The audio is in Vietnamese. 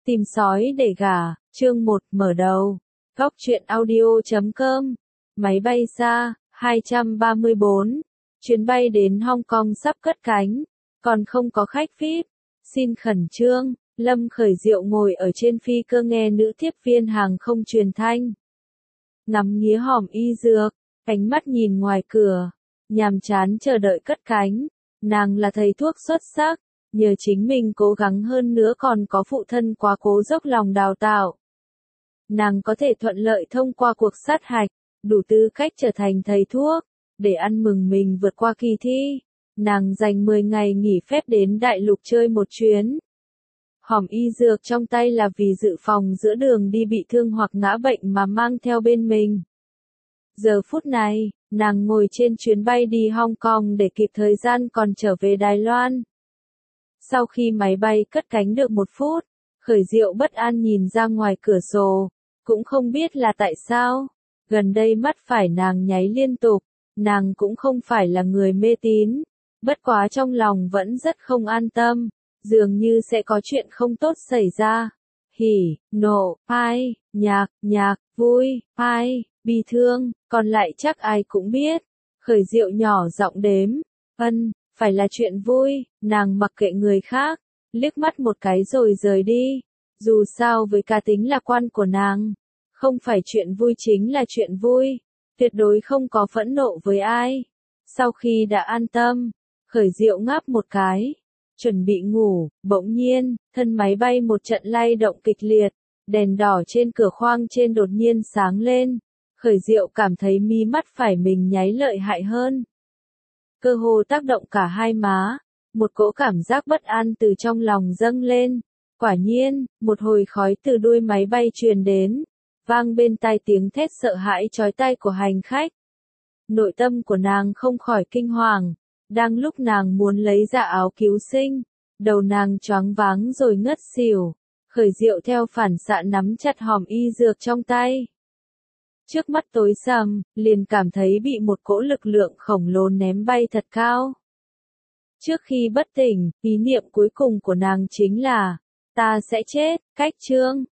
Tìm sói để gả, chương 1 mở đầu. Góc truyện audio.com. Máy bay xa, 234. Chuyến bay đến Hong Kong sắp cất cánh. Còn không có khách VIP. Xin khẩn trương. Lâm Khởi Diệu ngồi ở trên phi cơ nghe nữ tiếp viên hàng không truyền thanh. Ngắm nghía hòm y dược, ánh mắt nhìn ngoài cửa. Nhàm chán chờ đợi cất cánh. Nàng là thầy thuốc xuất sắc. Nhờ chính mình cố gắng hơn nữa còn có phụ thân quá cố dốc lòng đào tạo. Nàng có thể thuận lợi thông qua cuộc sát hạch, đủ tư cách trở thành thầy thuốc. Để ăn mừng mình vượt qua kỳ thi, nàng dành 10 ngày nghỉ phép đến đại lục chơi một chuyến. Hòm y dược trong tay là vì dự phòng giữa đường đi bị thương hoặc ngã bệnh mà mang theo bên mình. Giờ phút này, nàng ngồi trên chuyến bay đi Hong Kong để kịp thời gian còn trở về Đài Loan. Sau khi máy bay cất cánh được 1 phút, Khởi Diệu bất an nhìn ra ngoài cửa sổ, cũng không biết là tại sao. Gần đây mắt phải nàng nháy liên tục, nàng cũng không phải là người mê tín, bất quá trong lòng vẫn rất không an tâm, dường như sẽ có chuyện không tốt xảy ra. Hỉ, nộ, ai, nhạc, vui, ai, bi thương, còn lại chắc ai cũng biết. Khởi Diệu nhỏ giọng đếm, phải là chuyện vui, nàng mặc kệ người khác, liếc mắt một cái rồi rời đi. Dù sao với cá tính lạc quan của nàng, không phải chuyện vui chính là chuyện vui, tuyệt đối không có phẫn nộ với ai. Sau khi đã an tâm, Khởi Diệu ngáp một cái, chuẩn bị ngủ, bỗng nhiên, thân máy bay một trận lay động kịch liệt, đèn đỏ trên cửa khoang trên đột nhiên sáng lên. Khởi Diệu cảm thấy mi mắt phải mình nháy lợi hại hơn. Cơ hồ tác động cả hai má, một cỗ cảm giác bất an từ trong lòng dâng lên. Quả nhiên, một hồi khói từ đuôi máy bay truyền đến, vang bên tai tiếng thét sợ hãi chói tai của hành khách. Nội tâm của nàng không khỏi kinh hoàng, đang lúc nàng muốn lấy ra áo cứu sinh, đầu nàng choáng váng rồi ngất xỉu. Khởi Diệu theo phản xạ nắm chặt hòm y dược trong tay. Trước mắt tối sầm, liền cảm thấy bị một cỗ lực lượng khổng lồ ném bay thật cao. Trước khi bất tỉnh, ý niệm cuối cùng của nàng chính là, ta sẽ chết, cách chương.